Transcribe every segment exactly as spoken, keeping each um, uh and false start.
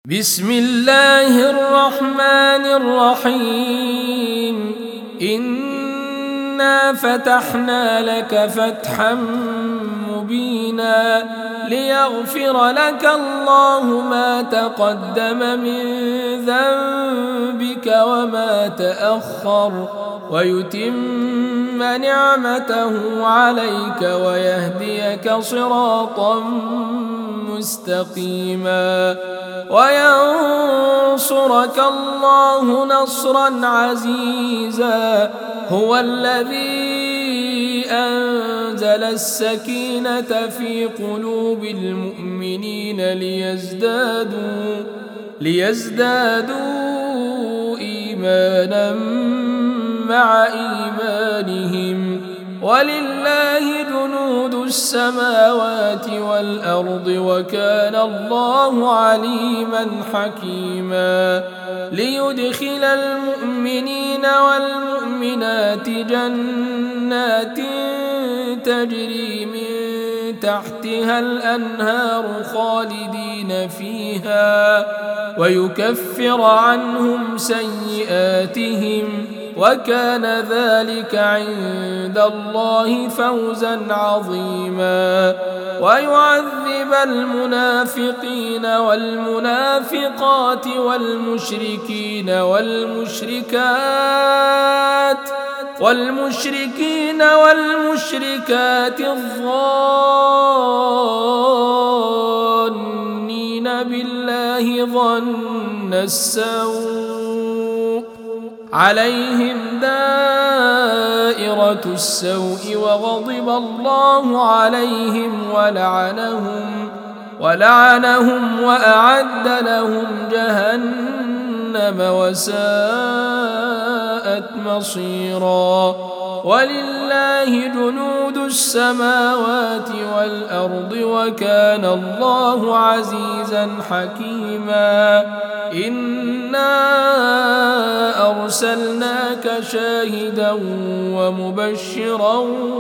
بسم الله الرحمن الرحيم إنا فتحنا لك فتحا مبينا ليغفر لك الله ما تقدم من ذنبك وما تأخر ويتم نعمته عليك ويهديك صراطا مستقيما وينصرك الله نصرا عزيزا هو الذي أنزل السكينة في قلوب المؤمنين ليزدادوا ليزدادوا إيمانا مع إيمانهم ولله جنود السماوات والأرض وكان الله عليما حكيما ليدخل المؤمنين والمؤمنات جنات تجري من تحتها الأنهار خالدين فيها ويكفر عنهم سيئاتهم وكان ذلك عند الله فوزا عظيما ويعذب المنافقين والمنافقات والمشركين والمشركات والمشركين والمشركات الظانين بالله ظن السوء عليهم دائرة السوء وغضب الله عليهم ولعنهم ولعنهم وأعد لهم جهنم وساءت مصيرا ولله جنود السماوات والأرض وكان الله عزيزا حكيما إنا أرسلناك شاهدا ومبشرا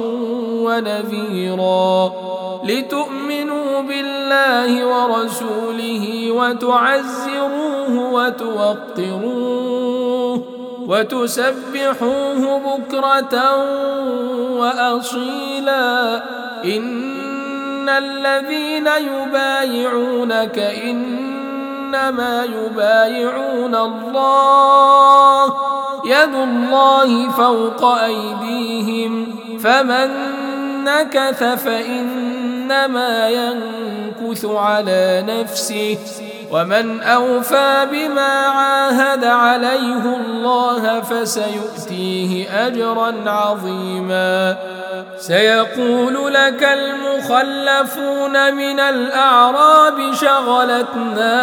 ونذيرا لتؤمنوا بالله ورسوله وتعزروه وتوقروه وتسبحوه بكرة وأصيلا إن الذين يبايعونك إنما يبايعون الله يد الله فوق أيديهم فمن نكث فإنما ينكث على نفسه ومن أوفى بما عاهد عليه الله فسيؤتيه أجرا عظيما سيقول لك المخلفون من الأعراب شغلتنا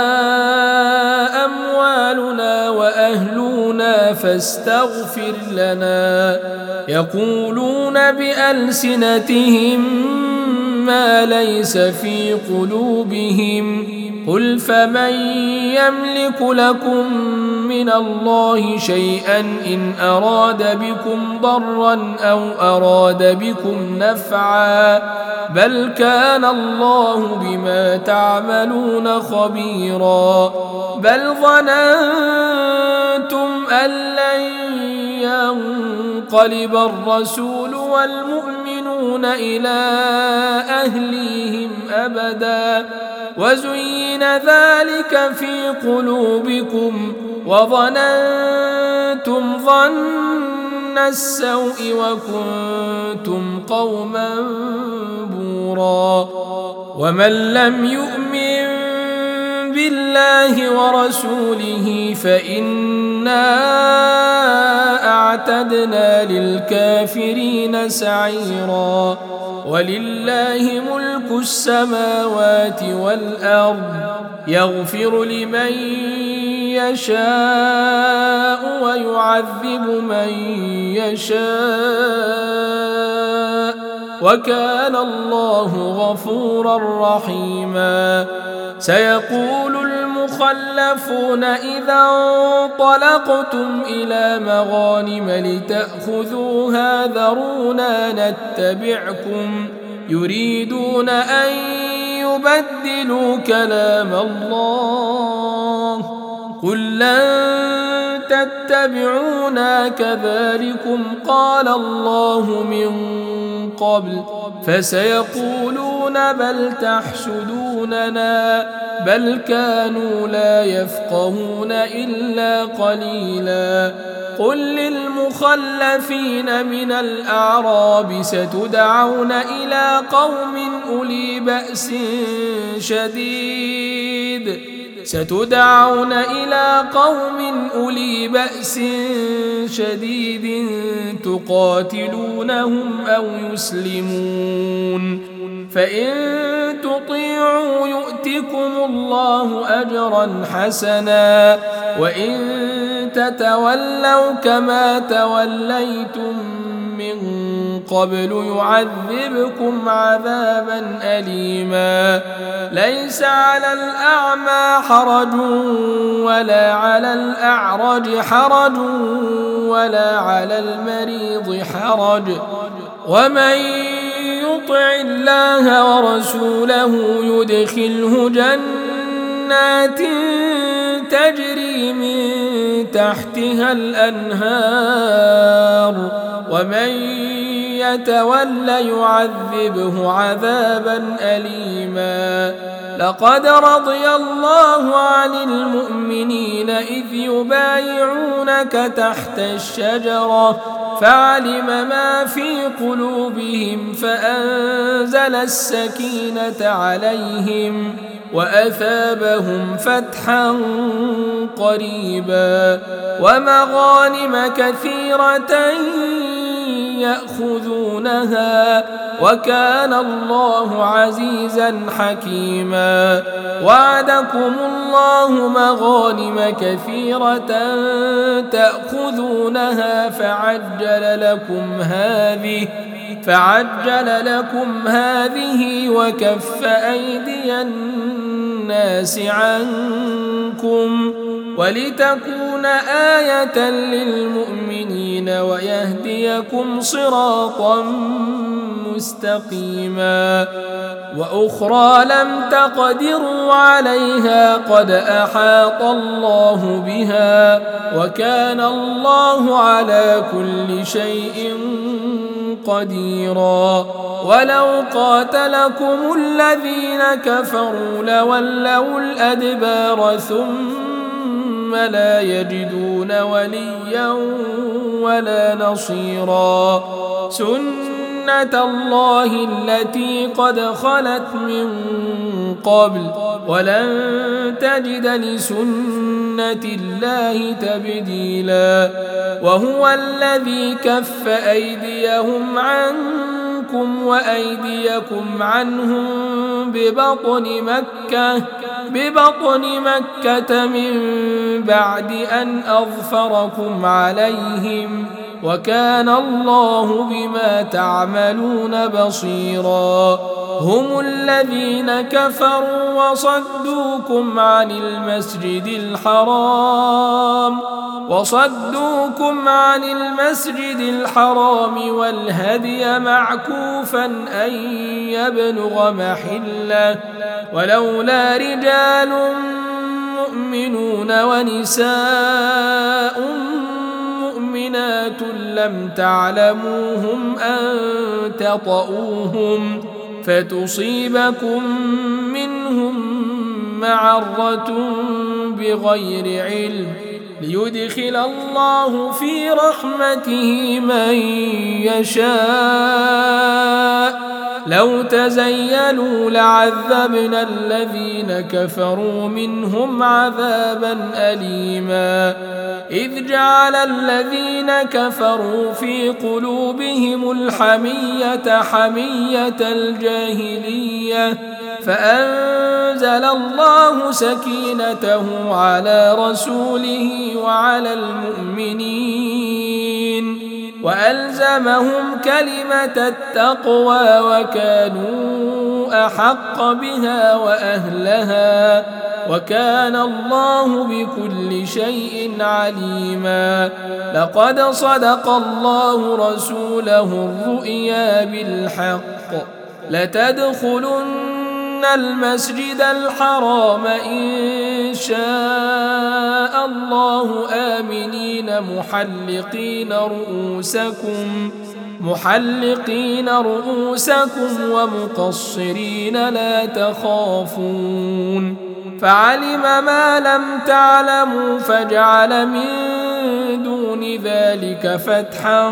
أموالنا وأهلنا فاستغفر لنا يقولون بألسنتهم ما ليس في قلوبهم قل فمن يملك لكم من الله شيئا إن أراد بكم ضرا أو أراد بكم نفعا بل كان الله بما تعملون خبيرا بل ظننتم أن لن ينقلب الرسول والمؤمنون إلى أهليهم أبدا وزين ذلك في قلوبكم وظننتم ظن السوء وكنتم قوما بورا ومن لم يؤمن بالله ورسوله فإنا أعتدنا للكافرين سعيرا ولله ملك السماوات والأرض يغفر لمن يشاء ويعذب من يشاء وكان الله غفورا رحيما سيقول المخلفون إذا انطلقتم إلى مغانم لتأخذوها ذرونا نتبعكم يريدون أن يبدلوا كلام الله قل لن تتبعونا كذلكم قال الله من قبل فسيقولون بل تحسدوننا بل كانوا لا يفقهون إلا قليلا قل للمخلفين من الأعراب ستدعون إلى قوم أولي بأس شديد ستدعون إلى قوم أولي بأس شديد تقاتلونهم أو يسلمون فإن تطيعوا يؤتكم الله أجرا حسنا وإن تتولوا كما توليتم من قبل يعذبكم عذابا أليما ليس على الأعمى حرج ولا على الأعرج حرج ولا على المريض حرج ومن يطع الله ورسوله يدخله جنات تجري من تحتها الأنهار ومن يتول يعذبه عذابا أليما لقد رضي الله عن المؤمنين إذ يبايعونك تحت الشجرة فعلم ما في قلوبهم فأنزل السكينة عليهم وأثابهم فتحا قريبا ومغانم كثيرة يأخذونها وكان الله عزيزا حكيما وعدكم الله مغانم كثيرة تأخذونها فعجل لكم هذه فعجل لكم هذه وكف أيدي الناس عنكم ولتكون آية للمؤمنين ويهديكم صراطا مستقيما وأخرى لم تقدروا عليها قد أحاط الله بها وكان الله على كل شيء قديرا ولو قاتلكم الذين كفروا لولوا الأدبار ثم لا يجدون وليا ولا نصيرا سنة الله التي قد خلت من قبل ولن تجد لسنة الله تبديلا وهو الذي كف أيديهم عنكم وأيديكم عنهم ببطن مكة ببطن مكة من بعد أن أظفركم عليهم وكان الله بما تعملون بصيرا هم الذين كفروا وصدوكم عن المسجد الحرام وصدوكم عن المسجد الحرام والهدي معكوفا أن يبلغ محله ولولا رجال مؤمنون ونساء مؤمنات لم تعلموهم أن تطؤوهم فتصيبكم منهم معرة بغير علم ليدخل الله في رحمته من يشاء لو تزيلوا لعذبنا الذين كفروا منهم عذابا أليما إذ جعل الذين كفروا في قلوبهم الحمية حمية الجاهلية فأنزل الله سكينته على رسوله وعلى المؤمنين وألزمهم كلمة التقوى وكانوا أحق بها وأهلها وكان الله بكل شيء عليما لقد صدق الله رسوله الرؤيا بالحق لتدخلن المسجد الحرام إن شاء الله آمنين محلقين رؤوسكم محلقين رؤوسكم ومقصرين لا تخافون فعلم ما لم تعلموا فجعل من دون ذلك فتحا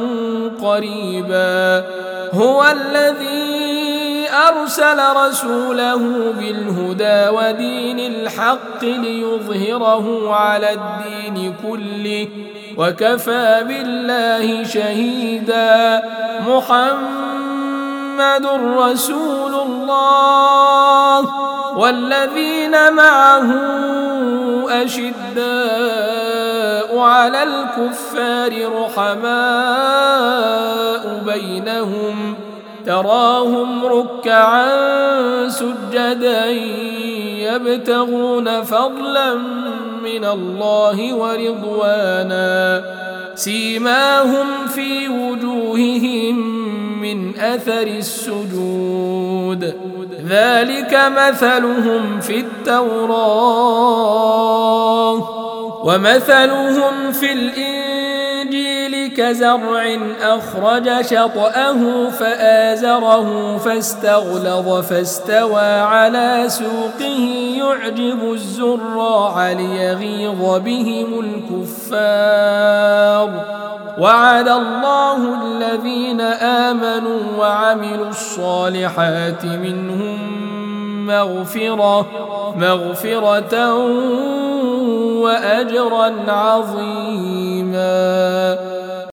قريبا هو الذي أرسل رسوله بالهدى ودين الحق ليظهره على الدين كله وكفى بالله شهيدا محمد رسول الله والذين معه أشداء على الكفار رحماء بينهم تراهم ركعا سجدا يبتغون فضلا من الله ورضوانا سيماهم في وجوههم من أثر السجود ذلك مثلهم في التوراة ومثلهم في الإنجيل كزرع أخرج شطأه فآزره فاستغلظ فاستوى على سوقه يعجب الزراع ليغيظ بهم الكفار وعد الله الذين آمنوا وعملوا الصالحات منهم مغفرة مغفرة وأجرا عظيما.